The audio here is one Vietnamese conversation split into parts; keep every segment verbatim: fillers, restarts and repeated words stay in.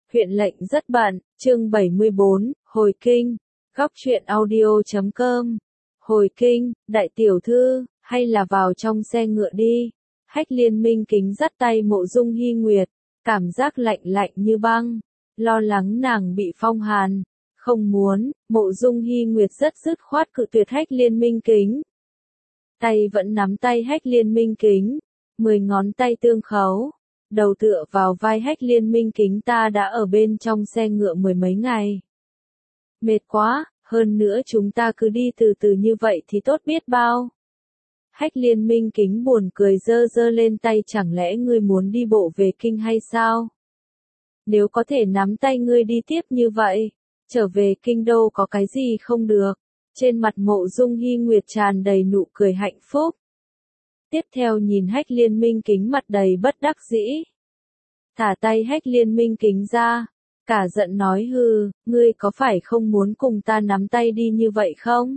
Huyện lệnh rất bận, chương bảy mươi bốn, hồi kinh, góc truyện audio chấm com. Hồi kinh, đại tiểu thư, hay là vào trong xe ngựa đi. Hách Liên Minh Kính dắt tay Mộ Dung Hi Nguyệt, cảm giác lạnh lạnh như băng, lo lắng nàng bị phong hàn. Không muốn, Mộ Dung Hi Nguyệt rất dứt khoát cự tuyệt Hách Liên Minh Kính. Tay vẫn nắm tay Hách Liên Minh Kính, mười ngón tay tương khấu, đầu tựa vào vai Hách Liên Minh Kính. Ta đã ở bên trong xe ngựa mười mấy ngày. Mệt quá, hơn nữa chúng ta cứ đi từ từ như vậy thì tốt biết bao. Hách Liên Minh Kính buồn cười giơ giơ lên tay, chẳng lẽ ngươi muốn đi bộ về kinh hay sao? Nếu có thể nắm tay ngươi đi tiếp như vậy, trở về kinh đô có cái gì không được? Trên mặt Mộ Dung Hi Nguyệt tràn đầy nụ cười hạnh phúc. Tiếp theo nhìn Hách Liên Minh Kính mặt đầy bất đắc dĩ. Thả tay Hách Liên Minh Kính ra, cả giận nói hừ, ngươi có phải không muốn cùng ta nắm tay đi như vậy không?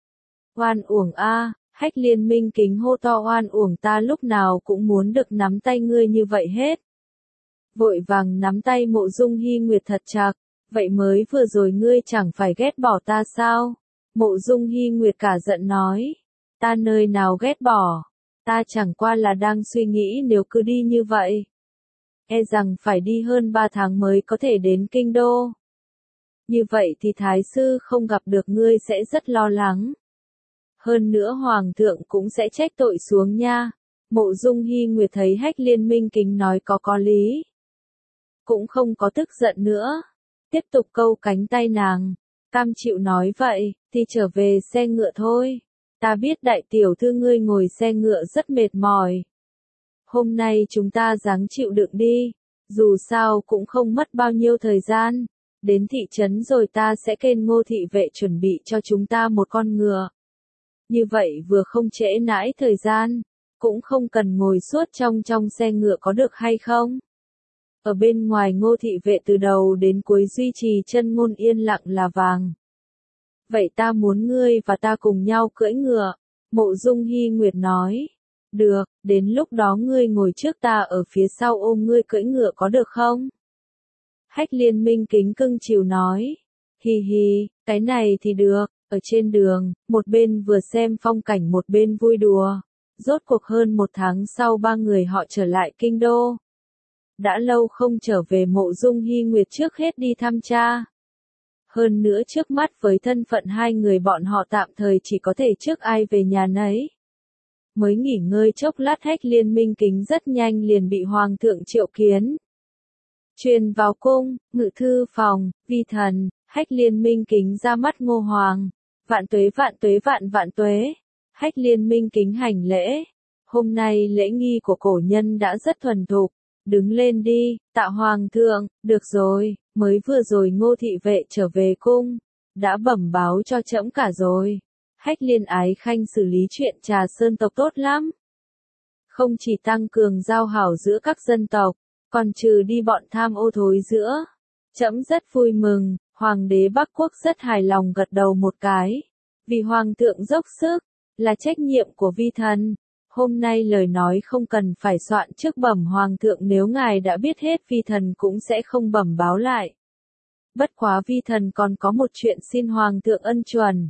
Oan uổng a, Hách Liên Minh Kính hô to, oan uổng, ta lúc nào cũng muốn được nắm tay ngươi như vậy hết. Vội vàng nắm tay Mộ Dung Hi Nguyệt thật chặt, vậy mới vừa rồi ngươi chẳng phải ghét bỏ ta sao? Mộ Dung Hi Nguyệt cả giận nói, ta nơi nào ghét bỏ, ta chẳng qua là đang suy nghĩ nếu cứ đi như vậy, e rằng phải đi hơn ba tháng mới có thể đến kinh đô. Như vậy thì thái sư không gặp được ngươi sẽ rất lo lắng. Hơn nữa hoàng thượng cũng sẽ trách tội xuống nha. Mộ Dung Hi Nguyệt thấy Hách Liên Minh Kính nói có có lý, cũng không có tức giận nữa, tiếp tục câu cánh tay nàng, cam chịu nói vậy, thì trở về xe ngựa thôi. Ta biết đại tiểu thư ngươi ngồi xe ngựa rất mệt mỏi. Hôm nay chúng ta ráng chịu đựng đi, dù sao cũng không mất bao nhiêu thời gian. Đến thị trấn rồi ta sẽ kêu Ngô thị vệ chuẩn bị cho chúng ta một con ngựa. Như vậy vừa không trễ nãi thời gian, cũng không cần ngồi suốt trong trong xe ngựa có được hay không? Ở bên ngoài Ngô thị vệ từ đầu đến cuối duy trì chân ngôn yên lặng là vàng. Vậy ta muốn ngươi và ta cùng nhau cưỡi ngựa. Mộ Dung Hi Nguyệt nói. Được, đến lúc đó ngươi ngồi trước, ta ở phía sau ôm ngươi cưỡi ngựa có được không? Hách Liên Minh Kính cưng chiều nói. Hi hi, cái này thì được. Ở trên đường, một bên vừa xem phong cảnh một bên vui đùa. Rốt cuộc hơn một tháng sau ba người họ trở lại kinh đô. Đã lâu không trở về, Mộ Dung Hi Nguyệt trước hết đi thăm cha. Hơn nữa trước mắt với thân phận hai người bọn họ tạm thời chỉ có thể trước ai về nhà nấy. Mới nghỉ ngơi chốc lát, Hách Liên Minh Kính rất nhanh liền bị hoàng thượng triệu kiến. Truyền vào cung, ngự thư phòng, vi thần. Hách Liên Minh Kính ra mắt Ngô Hoàng. Vạn tuế vạn tuế vạn vạn tuế. Hách Liên Minh Kính hành lễ. Hôm nay lễ nghi của cổ nhân đã rất thuần thục. Đứng lên đi, tạ hoàng thượng. Được rồi, mới vừa rồi Ngô thị vệ trở về cung, đã bẩm báo cho trẫm cả rồi. Hách Liên Ái Khanh xử lý chuyện Trà Sơn tộc tốt lắm. Không chỉ tăng cường giao hảo giữa các dân tộc, còn trừ đi bọn tham ô thối giữa. Trẫm rất vui mừng. Hoàng đế Bắc Quốc rất hài lòng gật đầu một cái. Vì hoàng thượng dốc sức, là trách nhiệm của vi thần. Hôm nay lời nói không cần phải soạn trước bẩm hoàng thượng, nếu ngài đã biết hết vi thần cũng sẽ không bẩm báo lại. Bất quá vi thần còn có một chuyện xin hoàng thượng ân chuẩn.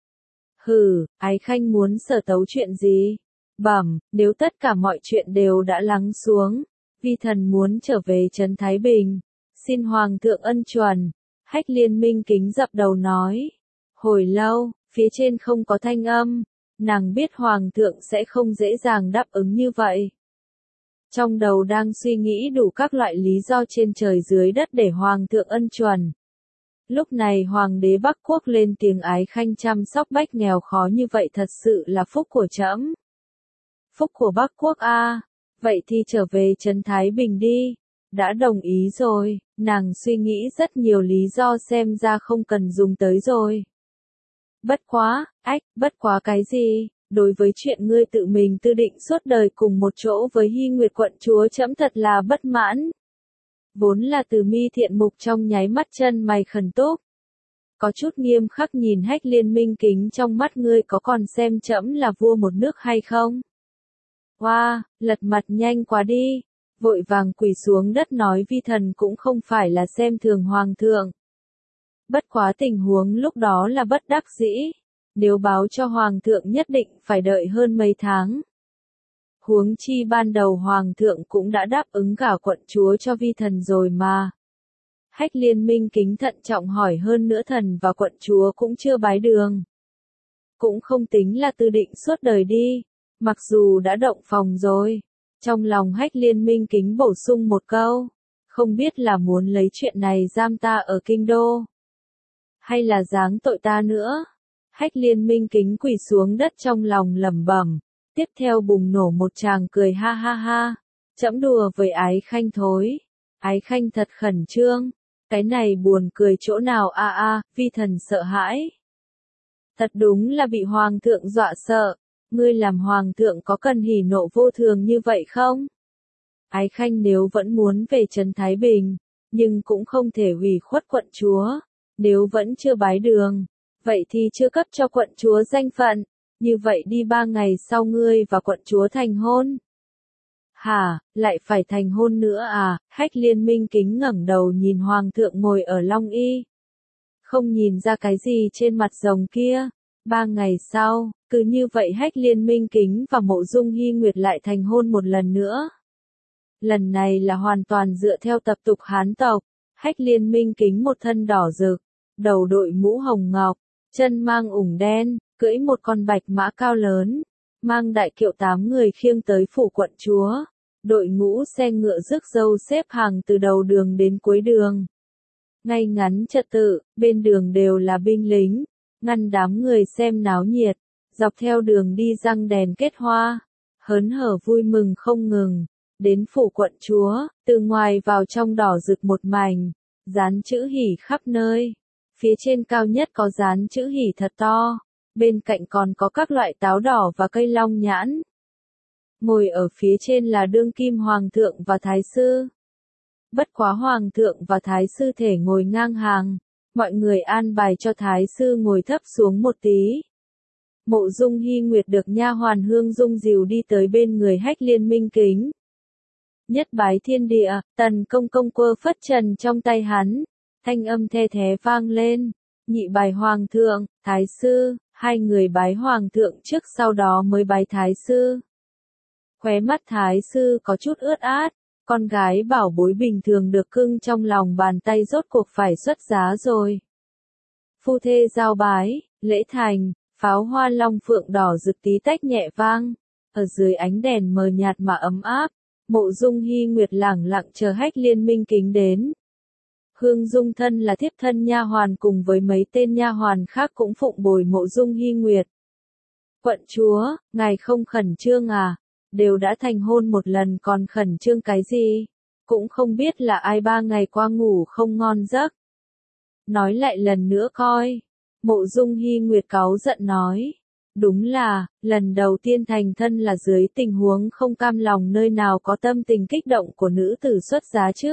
Hừ, Ái Khanh muốn sở tấu chuyện gì? Bẩm, nếu tất cả mọi chuyện đều đã lắng xuống, vi thần muốn trở về trấn Thái Bình, xin hoàng thượng ân chuẩn. Hách Liên Minh Kính dập đầu nói. Hồi lâu, phía trên không có thanh âm, nàng biết hoàng thượng sẽ không dễ dàng đáp ứng như vậy. Trong đầu đang suy nghĩ đủ các loại lý do trên trời dưới đất để hoàng thượng ân chuẩn. Lúc này hoàng đế Bắc Quốc lên tiếng, Ái Khanh chăm sóc bách nghèo khó như vậy thật sự là phúc của trẫm. Phúc của Bắc Quốc a, à, vậy thì trở về trấn Thái Bình đi. Đã đồng ý rồi, nàng suy nghĩ rất nhiều lý do xem ra không cần dùng tới rồi. Bất quá, ách, bất quá cái gì? Đối với chuyện ngươi tự mình tư định suốt đời cùng một chỗ với Hy Nguyệt quận chúa, trẫm thật là bất mãn. Vốn là Từ Mi thiện mục trong nháy mắt chân mày khẩn túc. Có chút nghiêm khắc nhìn Hách Liên Minh Kính, trong mắt ngươi có còn xem trẫm là vua một nước hay không? Wow, lật mặt nhanh quá đi. vội vàng quỳ xuống đất nói vi thần cũng không phải là xem thường hoàng thượng. Bất quá tình huống lúc đó là bất đắc dĩ, nếu báo cho hoàng thượng nhất định phải đợi hơn mấy tháng. Huống chi ban đầu hoàng thượng cũng đã đáp ứng cả quận chúa cho vi thần rồi mà. Hách Liên Minh kính thận trọng hỏi hơn nữa thần và quận chúa cũng chưa bái đường. Cũng không tính là tư định suốt đời đi, mặc dù đã động phòng rồi. Trong lòng Hách Liên Minh kính bổ sung một câu, không biết là muốn lấy chuyện này giam ta ở kinh đô, hay là giáng tội ta nữa. Hách Liên Minh kính quỳ xuống đất trong lòng lẩm bẩm, tiếp theo bùng nổ một tràng cười ha ha ha, trẫm đùa với Ái Khanh thối. Ái Khanh thật khẩn trương, cái này buồn cười chỗ nào a a, vi thần sợ hãi. Thật đúng là bị hoàng thượng dọa sợ, ngươi làm hoàng thượng có cần hỉ nộ vô thường như vậy không? Ái Khanh nếu vẫn muốn về trấn Thái Bình, nhưng cũng không thể hủy khuất quận chúa, nếu vẫn chưa bái đường, vậy thì chưa cấp cho quận chúa danh phận, như vậy đi ba ngày sau ngươi và quận chúa thành hôn. Hả, lại phải thành hôn nữa à? Hách Liên Minh kính ngẩng đầu nhìn hoàng thượng ngồi ở Long Y. Không nhìn ra cái gì trên mặt rồng kia. Ba ngày sau, cứ như vậy Hách Liên Minh kính và Mộ Dung Hy Nguyệt lại thành hôn một lần nữa. Lần này là hoàn toàn dựa theo tập tục Hán tộc. Hách Liên Minh kính một thân đỏ rực, đầu đội mũ hồng ngọc, chân mang ủng đen, cưỡi một con bạch mã cao lớn, mang đại kiệu tám người khiêng tới phủ quận chúa. Đội ngũ xe ngựa rước dâu xếp hàng từ đầu đường đến cuối đường. Ngay ngắn trật tự, bên đường đều là binh lính, ngăn đám người xem náo nhiệt, dọc theo đường đi răng đèn kết hoa, hớn hở vui mừng không ngừng. Đến phủ quận chúa, từ ngoài vào trong đỏ rực một mảnh, dán chữ hỉ khắp nơi. Phía trên cao nhất có dán chữ hỉ thật to, bên cạnh còn có các loại táo đỏ và cây long nhãn. Ngồi ở phía trên là đương kim hoàng thượng và thái sư. Bất quá hoàng thượng và thái sư thể ngồi ngang hàng, mọi người an bài cho thái sư ngồi thấp xuống một tí. Mộ Dung Hy Nguyệt được nha hoàn Hương Dung dìu đi tới bên người Hách Liên Minh kính. Nhất bái thiên địa, tần công công quơ phất trần trong tay hắn, thanh âm the thé vang lên. Nhị bài hoàng thượng, thái sư, hai người bái hoàng thượng trước sau đó mới bái thái sư. Khóe mắt thái sư có chút ướt át, con gái bảo bối bình thường được cưng trong lòng bàn tay rốt cuộc phải xuất giá rồi. Phu thê giao bái, lễ thành, pháo hoa long phượng đỏ rực tí tách nhẹ vang, ở dưới ánh đèn mờ nhạt mà ấm áp, Mộ Dung Hy Nguyệt lẳng lặng chờ Hách Liên Minh kính đến. Hương Dung thân là thiếp thân nha hoàn cùng với mấy tên nha hoàn khác cũng phụng bồi Mộ Dung Hy Nguyệt. Quận chúa, ngài không khẩn trương à? Đều đã thành hôn một lần còn khẩn trương cái gì? Cũng không biết là ai ba ngày qua ngủ không ngon giấc. Nói lại lần nữa coi. Mộ Dung Hy Nguyệt cáu giận nói. Đúng là, lần đầu tiên thành thân là dưới tình huống không cam lòng nơi nào có tâm tình kích động của nữ tử xuất giá chứ.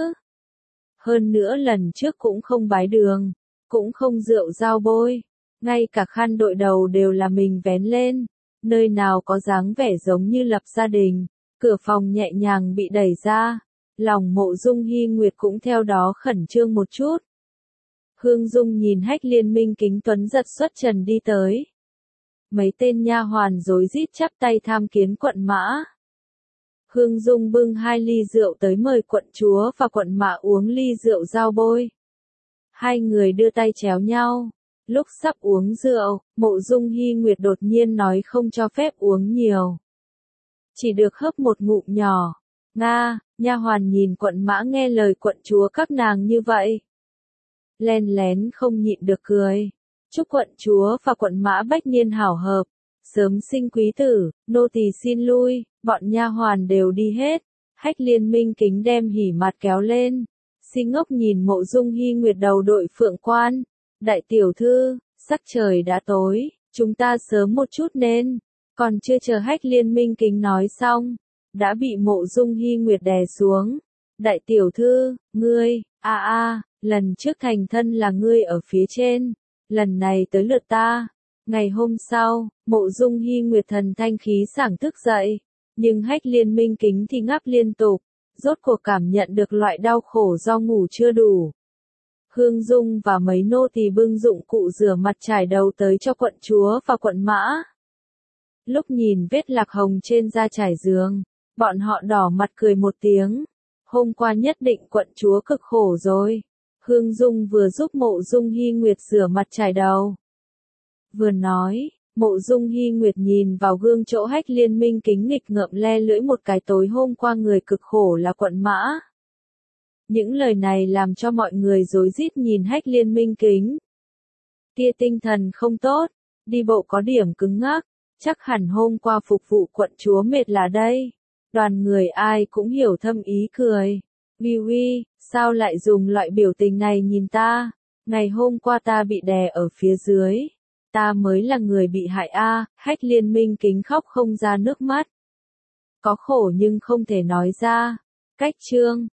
Hơn nữa lần trước cũng không bái đường, cũng không rượu giao bôi, ngay cả khăn đội đầu đều là mình vén lên, nơi nào có dáng vẻ giống như lập gia đình. Cửa phòng nhẹ nhàng bị đẩy ra, lòng Mộ Dung Hy Nguyệt cũng theo đó khẩn trương một chút. Hương Dung nhìn Hách Liên Minh kính tuấn giật xuất trần đi tới. Mấy tên nha hoàn rối rít chắp tay tham kiến quận mã. Hương Dung bưng hai ly rượu tới mời quận chúa và quận mã uống ly rượu giao bôi. Hai người đưa tay chéo nhau. Lúc sắp uống rượu, Mộ Dung Hy Nguyệt đột nhiên nói không cho phép uống nhiều. Chỉ được hớp một ngụm nhỏ. Nga, nha hoàn nhìn quận mã nghe lời quận chúa các nàng như vậy. Len lén không nhịn được cười. Chúc quận chúa và quận mã bách niên hảo hợp, sớm sinh quý tử, nô tỳ xin lui, bọn nha hoàn đều đi hết. Hách Liên Minh kính đem hỉ mặt kéo lên. Si ngốc nhìn Mộ Dung Hy Nguyệt đầu đội phượng quan. Đại tiểu thư, sắc trời đã tối, chúng ta sớm một chút nên. Còn chưa chờ Hách Liên Minh kính nói xong, đã bị Mộ Dung Hy Nguyệt đè xuống. Đại tiểu thư, ngươi, a a, lần trước thành thân là ngươi ở phía trên, lần này tới lượt ta. Ngày hôm sau, Mộ Dung Hy Nguyệt thần thanh khí sảng thức dậy, nhưng Hách Liên Minh kính thì ngáp liên tục, rốt cuộc cảm nhận được loại đau khổ do ngủ chưa đủ. Hương Dung và mấy nô tỳ bưng dụng cụ rửa mặt trải đầu tới cho quận chúa và quận mã. Lúc nhìn vết lạc hồng trên da trải giường, bọn họ đỏ mặt cười một tiếng. Hôm qua nhất định quận chúa cực khổ rồi. Hương Dung vừa giúp Mộ Dung Hy Nguyệt rửa mặt trải đầu. Vừa nói, Mộ Dung Hy Nguyệt nhìn vào gương chỗ Hách Liên Minh kính nghịch ngợm le lưỡi một cái tối hôm qua người cực khổ là quận mã. Những lời này làm cho mọi người rối rít nhìn Hách Liên Minh kính. Tia tinh thần không tốt, đi bộ có điểm cứng ngắc, chắc hẳn hôm qua phục vụ quận chúa mệt là đây. Đoàn người ai cũng hiểu thâm ý cười. Uy uy, sao lại dùng loại biểu tình này nhìn ta? Ngày hôm qua ta bị đè ở phía dưới. Ta mới là người bị hại a. Hách Liên Minh kính khóc không ra nước mắt. Có khổ nhưng không thể nói ra. Cách chương